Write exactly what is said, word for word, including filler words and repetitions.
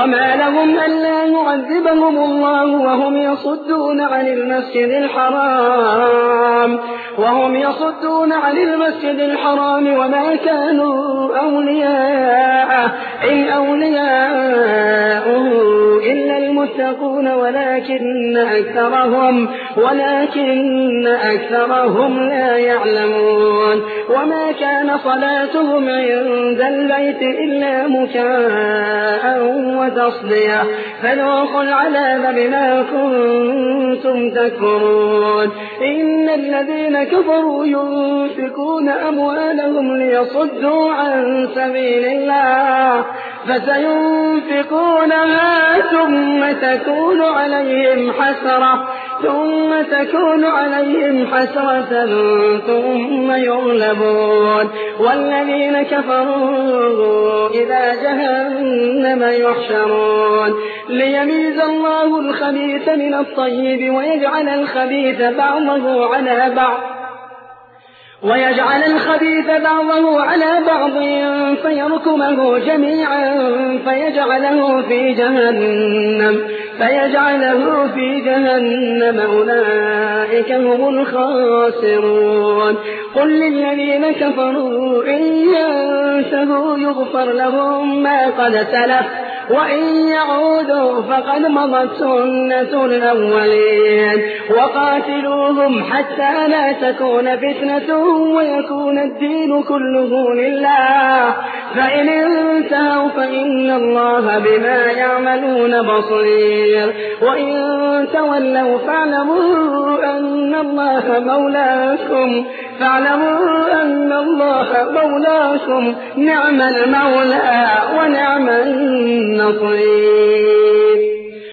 وما لهم ألا يعذبهم الله وهم يصدون عن المسجد الحرام وهم يصدون عن المسجد الحرام وما كانوا أولياءه إن أولياءه إلا المتقون ولكن أكثرهم ولكن أكثرهم لا يعلمون وما كان صلاتهم عند البيت إلا مكاء وتصدية فذوقوا العذاب بما كنتم تكفرون إن الذين كفروا ينفقون أموالهم ليصدوا عن سبيل الله فسينفقونها ثم تكون عليهم حسرة ثم تكون عليهم حسرة ثم يغلبون والذين كفروا إلى جهنم يحشرون ليميز الله الخبيث من الطيب ويجعل الخبيث بعضه على بعض ويجعل الخبيث بعضه على بعض فيركمه جميعا فيجعله في جهنم فيجعله في جهنم أولئك هم الخاسرون قل للذين كفروا إن ينتهوا يغفر لهم ما قد سلف وإن يعودوا فقد مضت سنة الأولين وقاتلوهم حتى لا تكون فتنة ويكون الدين كله لله فإن انتهوا فإن الله بما يعملون بصير وإن تولوا فاعلموا أن الله مولاكم فاعلموا أن الله مولاكم نعم المولى ونعم النصير.